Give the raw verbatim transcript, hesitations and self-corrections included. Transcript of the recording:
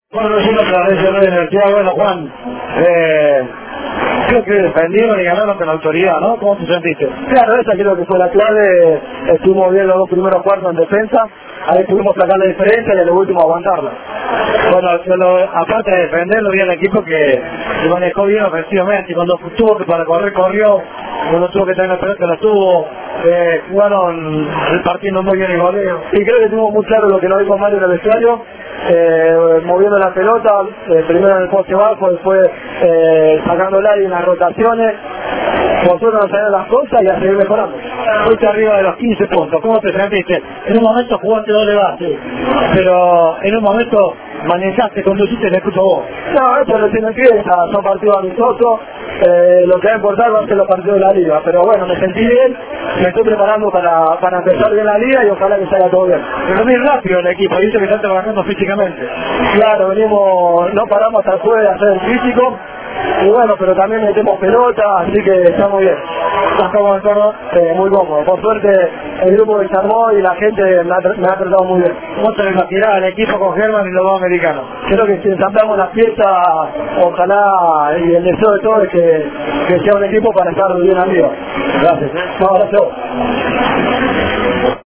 Bueno, nosotros la Nacional de Universidad, bueno Juan, eh, creo que defendieron y ganaron con autoridad, ¿no? ¿Cómo te sentiste? Claro, esa creo que fue la clave, estuvimos bien los dos primeros cuartos en defensa, ahí pudimos sacar la diferencia y a lo último aguantarla. Bueno, yo lo, aparte de defenderlo, vi al equipo que se manejó bien ofensivamente, y cuando tuvo que para correr, corrió, cuando tuvo que tener la pelota, la tuvo, eh, jugaron el partido muy bien el goleo. Y creo que tuvimos muy claro lo que nos dijo Mario en el vestuario, eh, moviendo la pelota, eh, primero en el poste bajo, después eh, sacándola y en las rotaciones. Nosotros nos salieron las cosas y a seguir mejorando. Fuiste arriba de los quince puntos, ¿cómo te sentiste? En un momento jugaste doble base, pero en un momento manejaste, conduciste el equipo vos. No, esto recién empieza, son partidos amistosos, eh, lo que va a importar va a ser los partidos de la liga, pero bueno, me sentí bien, me estoy preparando para, para empezar bien la liga y ojalá que salga todo bien. Pero muy rápido el equipo, viste que están trabajando físicamente. Claro, venimos, no paramos hasta el jueves de hacer el físico, y bueno, pero también metemos pelota, así que estamos bien. ¿Estás cómodo en torno? Eh, muy cómodo, por suerte el grupo se armó y la gente me ha, me ha tratado muy bien. ¿Cómo se le imaginaba el equipo con Germán y los dos americanos? Creo que si ensamblamos las piezas, ojalá, y el deseo de todos es que, que sea un equipo para estar bien arriba. Gracias. ¿eh? No, gracias a vos.